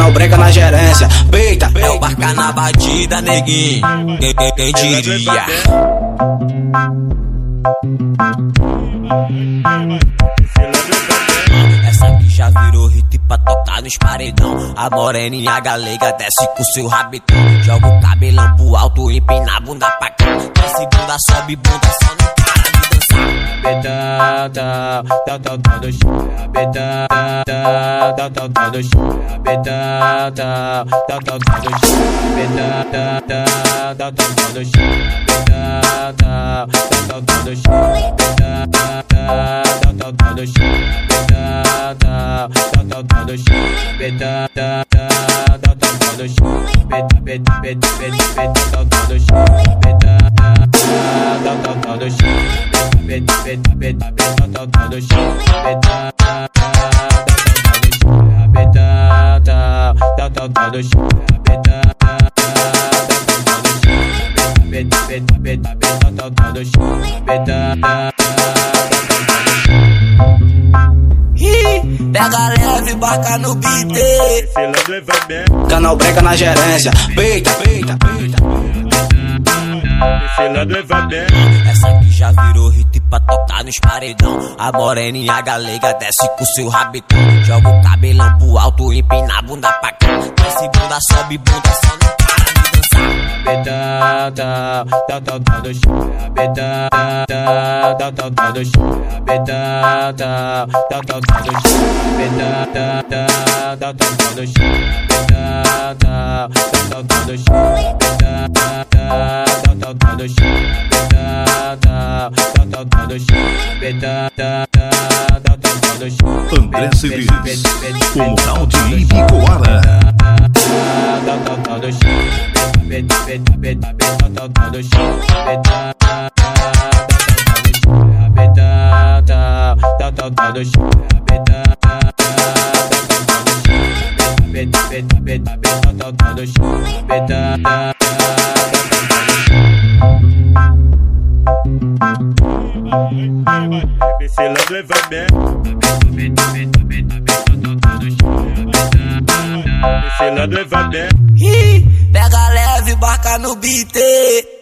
Canal Breca na gerência, peita. É o Barca na batida, neguinho. Quem diria? Essa aqui já virou hit pra tocar nos paredão. A moreninha galega desce com seu rabetão. Joga o cabelão pro alto, empina a bunda pra cá. Desce bunda, sobe bunda, só não para de dançar. Rabetão, tal do chão. Rabetão, tal do chão. Rabetão, tal do chão. Rabetão, tal do chão. Rabetão, tal do chão. Tal do chão. Pega leve, Barca no beat. Canal Breca na gerência, peita, peita, peita. Essa aqui já virou hit pra tocar nos paredão. A moreninha galega desce com seu rabetão. Joga o cabelão pro alto, empina a bunda pra cá. Desce bunda, sobe bunda, só não para de dançar. Rabetão, tal do chão. Rabetão, tal do chão. Rabetão, tal do chão. Rabetão, tal do chão. Rabetão, tal do chão. André Cedeiros, o Mural de Ibicoara. Pega leve, Barca no beat.